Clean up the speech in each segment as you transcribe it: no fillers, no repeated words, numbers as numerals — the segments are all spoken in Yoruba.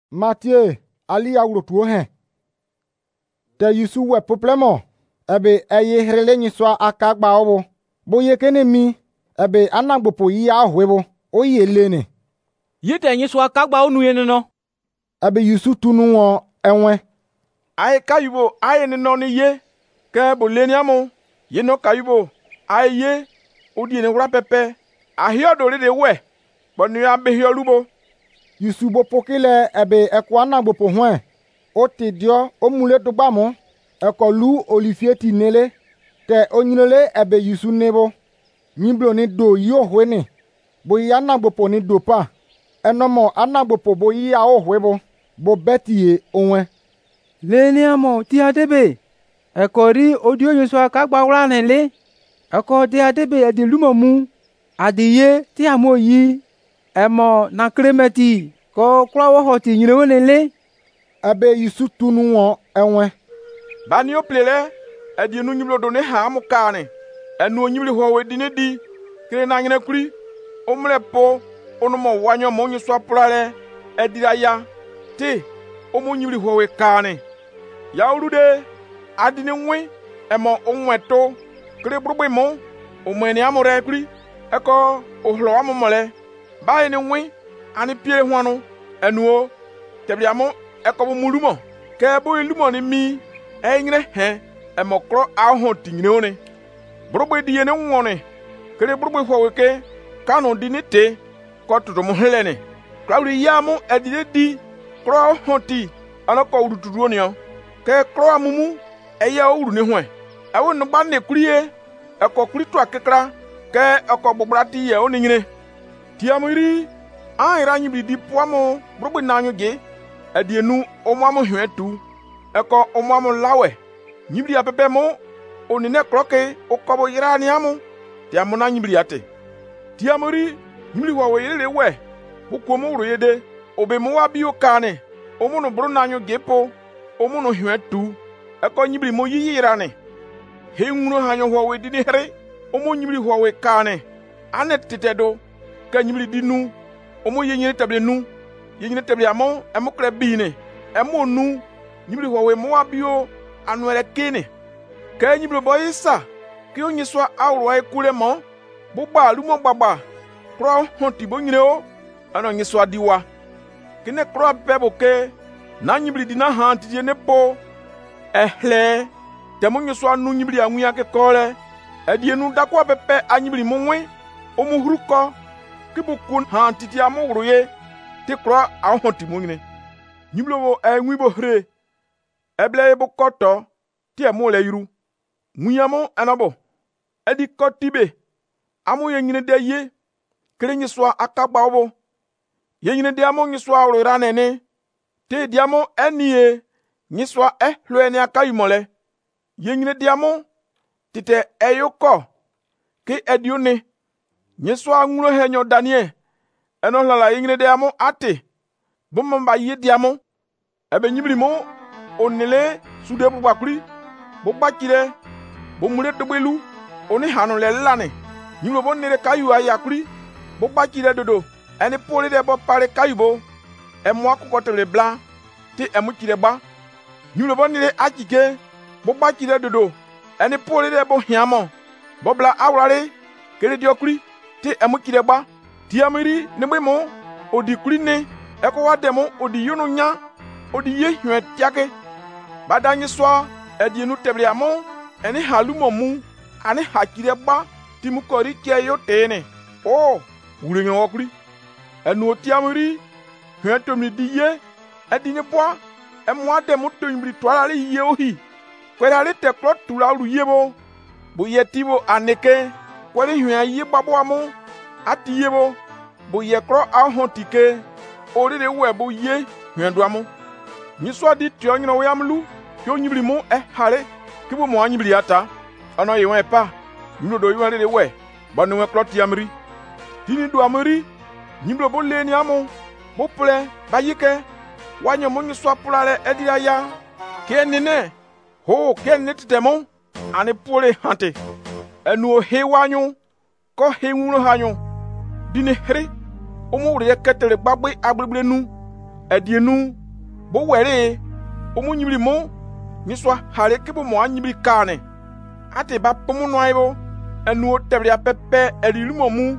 Matthieu ali awro tuo he. Te Yusu we problemo. Ebe eye hrele nyiswa akagba obo. Bo ye kene mi. Ebe anagbopo yi ahwebo. O ye lene. Yi te nyiswa akagba onu yene no. Ebe Yusu tunu won enwe. Aye kayubo aye ne no ni ye. Ke bo leni amo. Ye no kayubo aye ye. Odi ne wura pepe. Ahio do de we. Bonu ya be hio lubo. Yusu bo pokile ebe ekwa anagbopo hwen. O te dio o mule to gba mo. Eko lu Olivier ti nele. Te onyinele ebe Yusu nebo. Nyiblo ni do yi ohwe ni. Bo yi anagbopo ni do pa. Enomo anagbopo bo yi a ohwe bo. Bo beti ye onwe. Leni amo ti adebe. Eko ri odio Yusu akagba wura nele. Eko ti adebe edi lumo mu. Adiye ti amo yi. Emo na kremeti. Ko kwa wo ti nyinewe nele. Ebe Yusu tunu won enwe. Bani o plele. Edi enu nyiblo do ne ha amu kane. Enu onyibli ho we di ne di. Kire na nyine kuri. Omre po. Onu mo wanyo mo nyi so prale. Edira ya. Ti. Omo nyibli ho we kane. Ya urude. Adi ne nwe. Emo onweto. Kire brugbe mo. Omweni amore kuri. Eko ohlo amomole. Bae ne nwe. Ani pie hwanu. Enuo. Tebliamo. Eko bo mulumo. Ke bo ilumo ni mi. Enyre he. Emo kro ahon tingine one. Brugbe di ye ne nwone. Kire brugbe ho weke. Kanu di ni te. Ko tutu mo helene. Klawri yamu edide di. Kro honti. Anako urutudu oni yo. Ke kro amumu. Eya uru ni hwe. Ewo no ba ne kuriye. Eko kuri to akekra. Ke eko gbogbati ye oni nyine. Tiamiri. An ira nyibli di poamo. Brugbe na anyo ge. Edienu omo hwetu. Eko omo lawe. Nyibli apepe mo. Onine kroke. Okobo ira ni amu. Tiamu na nyibli ate. Tiamiri. Nyibli wa yele we. Bukomo uro yede. Obe mo wa biyo kane. Omo no bro na anyo gepo. Omo no hwetu. Eko nyibli mo yiyira ne. He nwuro hanyo ho we di ni here. Omo nyibli ho we kane. Ane titedo. Ka nyibli di nu. Omo yenyine table nu. Yenyine table amo. Emo kre bine. Emo nu. Nyibli ho we mo wa biyo. Anwere kene. Ka nyibli boy isa. Ki onye so awro ay kule mo. Bugba lumo gbagba. Kro honti bo nyine o. Ano nye so adiwa. Kine kro pebo ke. Na nyibli di na hanti je ne po. Ehle. Temo nye so anu nyibli anwia ke kole. Edienu dakwa pepe anyibli monwe. Omu huruko. Kibukun hanti ti amo uroye. Ti kro ahonti mo nyine. Nyiblo wo enwi bo hre. Eble ebo koto. Ti emo le yuru. Nguyamo anabo. Edi kotibe. Amo ye nyine de ye. Kere nyiswa akagba obo. Ye nyine de amo nyiswa uro ranene. Te diamo eniye. Nyiswa hluene akayumole. Ye nyine de amo. Tite eyoko. Ke edione. Nyiswa nguro henyo danie. Eno lala ye nyine de amo ate. Bomba ye de amo. Ebe nyibli mo. Onele sude bubakuri. Bobakire. Bomule tobelu. Oni hanu le lane. Nyiblo bo nere kayu ayakuri. Bobakire dodo. Eni pole de bo pare kayubo. Emo akukote le blanc. Ti emu kire ba. Nyiblo bo nere akike. Bobakire dodo. Eni pole de bo hiamo. Bobla awrare. Kere diokuri. Ti emu kire ba. Ti amiri nebe mo. Odi kuri ne. Eko wademo. Odi yono nya. Odi ye hwe tiake. Badanyi swa. Edienu tebliamo. Eni halumo mu. Ani hakire ba. Ti mukori kia yo tene. Oh. Ure nyo wakuri. Enu otiamiri. Hwe tomni di ye. Edine boa. Emu ademo to imbri toalale ye ohi. Kwelale te klo tula uru yebo. Bo ye tibo aneke. Kwele hwe ye babo amo. Ati yebo. Bo ye klo ahontike. Ore de webo ye. Hwe do amo. Nyiswa di tyo nyino we amlu. Kyo nyibli mo hare. Kibo mo anyibli ata. Ano ye wen pa. Nyino do ywane de we. Banu we klo tiamiri. Tini do amiri. Nyiblo bo leni amo. Bo ple. Bayike. Wanyo mo nyiswa pulale edira ya. Kenene. Ho kenene titemo. Ane pole hante. Enu he wanyo. Ko he nwuro hanyo. Dine here. Omo ure ketele gbagbe agbeble nu. edienu bo were o mu nyibli mo nyiswa hare ke bo mo anyibli kane ate ba pomo no aibo enu o tebria pepe elilumo mu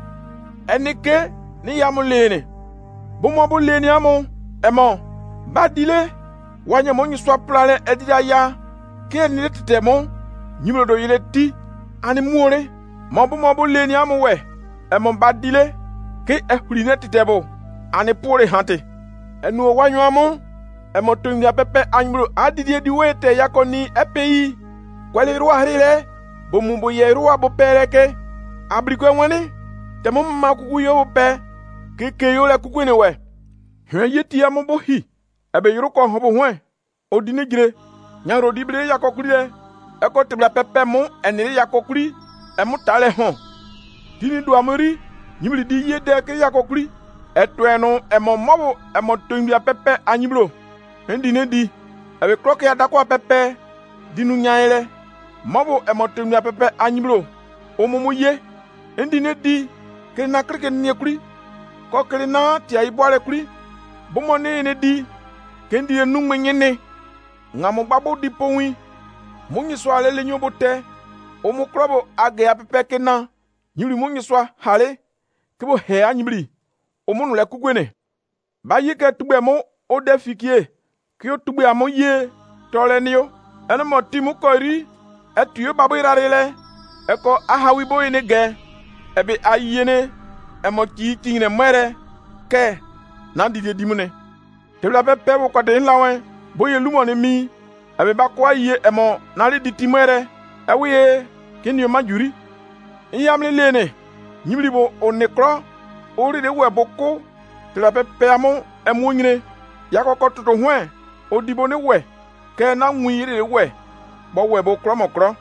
enike ni yamu lene bo mo bo lene amo emo ba dile wanya mo nyiswa plale edira ya ke ni tetemo nyiblo do yile ti ani muore mo bo lene amo we emo ba dile ke ehurine tetebo ani pore hante enu o wanyo amo emo tungia pepe anyiblo adidie diwete yakoni epi kwele ruwa harile bo mumbo ye ruwa bo pereke abriko wani temo makuku yo pe ke yo le kuku ni we hwe yeti amo bo hi ebe yuru ko hobo hwe odini gire nyaro dibre yakokuri le eko tibla pepe mo eniri yakokuri emu tale hon dini do amori nyimli di yede ke yakokuri etwenu emo mobo emo tungia pepe anyiblo endine di ebe kroke adakwa pepe dinu nyaile mobo emo tungia pepe anyiblo omumu ye endine di ke na krike ni kuri ko kele na ti ai boale kuri bomo ne di ke ndi nu menyene ngamo babo di powi munyi so ale le nyobote omu krobo age ya pepe ke na nyiri munyi so hale ke bo he anyibli omunu le kugwene ba yi ke tugbe mo o de fikie ki o tugbe amo ye tole ni yo ene mo timu ko ri etuyo babu irarele eko ahawi boy ne ge ebe ayene emo ki tingine mere ke na dide dimune tebla pepe bo ko de lawen boye lumo ne mi ebe ba ko aye emo na le ditimere ewiye kini yo majuri iyamle lene nyibli bo onekro ori de we boko tebla pepe amo emo nyine yakoko tutu hwe odibo ne we ke na nwiri de we bo we bo kromokro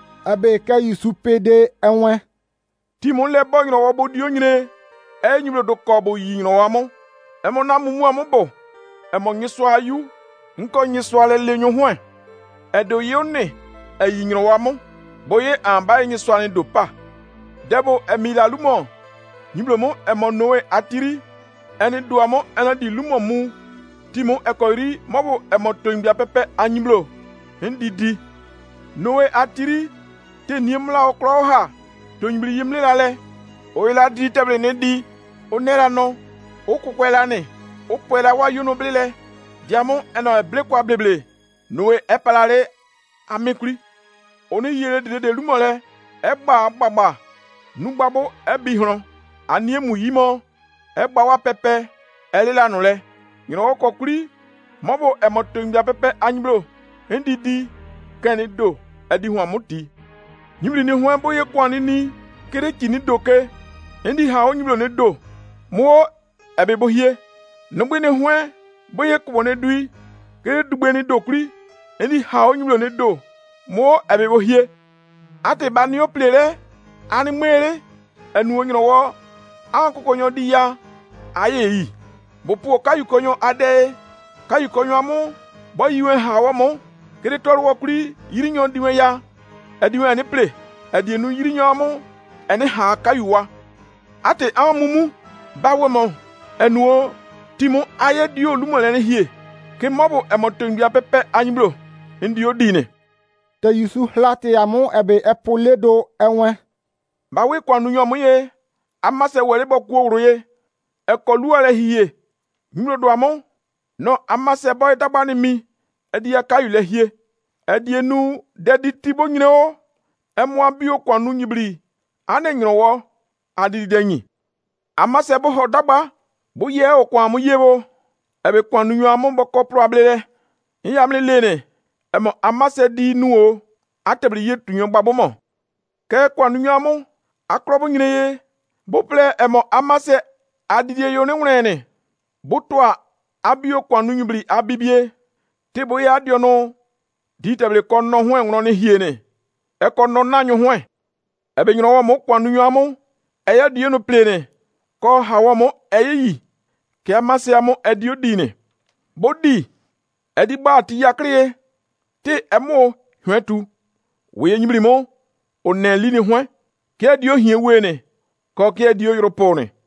abe ka Yusu pede enwe Timon le bo nyino wo bo dio nyine enyiblo do ko bo yino wa mo emo na mumu amo bo emo nyiso ayu nko nyiso ale le nyo hwe edo yone eyino wa mo boye amba nyiso ani do pa debo emila lumo nyiblo mo emo noe atiri eni do amo ena di lumo mu Timon ekori mobo emo toimbia pepe anyiblo ndidi noe atiri te niemla okro ha to nyibli yimle lale o ila di teble ne di o nera no o kukwela ne o pwela wa yuno blele diamo eno ble kwa bleble noe epalale amekuri oni yere de lumole egba nugbabo ebihron aniemu yimo egba wa pepe elila no le yino kokuri mobo emotonga pepe anyiblo ndidi keni do edi hu amuti nyibli ni hu boye kwani ni kere kini doke ndi ha onyiblo ne do mo ebe bohie nugbe ne hu boye kubo ne dui kere dugbe ni dokuri ndi ha onyiblo ne do mo ebe bohie ate ba ni o plere ani mere enu onyiro wo akoko nyo di ya aye yi bopu kayukonyo ade kayukonyo amu boyiwe ha wo mo kere toru wo kuri yiri nyo diwe ya ediwe ni ple edienu yiri nyo amu ene ha kayuwa ate amumu bawe mo enuo timu aye di olumole ne hie ke mobo emotongbia pepe anyiblo ndi odine te Yusu hlate amu ebe epoledo enwe bawe kwanu nyo muye amase were boku owro ye ekolu ale hie nyiblo do amu no amase boy dabani mi edi akayule hie edienu dedi tibo nyine o emwa bio kwanu nyibli ane nyrowo adidenyi amase bo hodaba bo ye okwa mu yebo ebe kwanu nyu amu boko problele yamle lene emo amase di nuo atebri yetunyo gbabomo ke kwanu nyu amu akrobo nyine ye bo ple emo amase adidie yo ne nwrene bo toa abio kwanu nyibli abibie tebo ya adiono di teble konno hwe nwro ne hiene e konno nanyu hwe ebe nyrowo mo kwanu nyu amu eya die no plene ko hawo mo eyi ke amase amu edio dine bodi edi ba ti yakrie ti emo hwetu we nyibli mo oneli ni hwe ke edio hie wene ko ke edio yoropone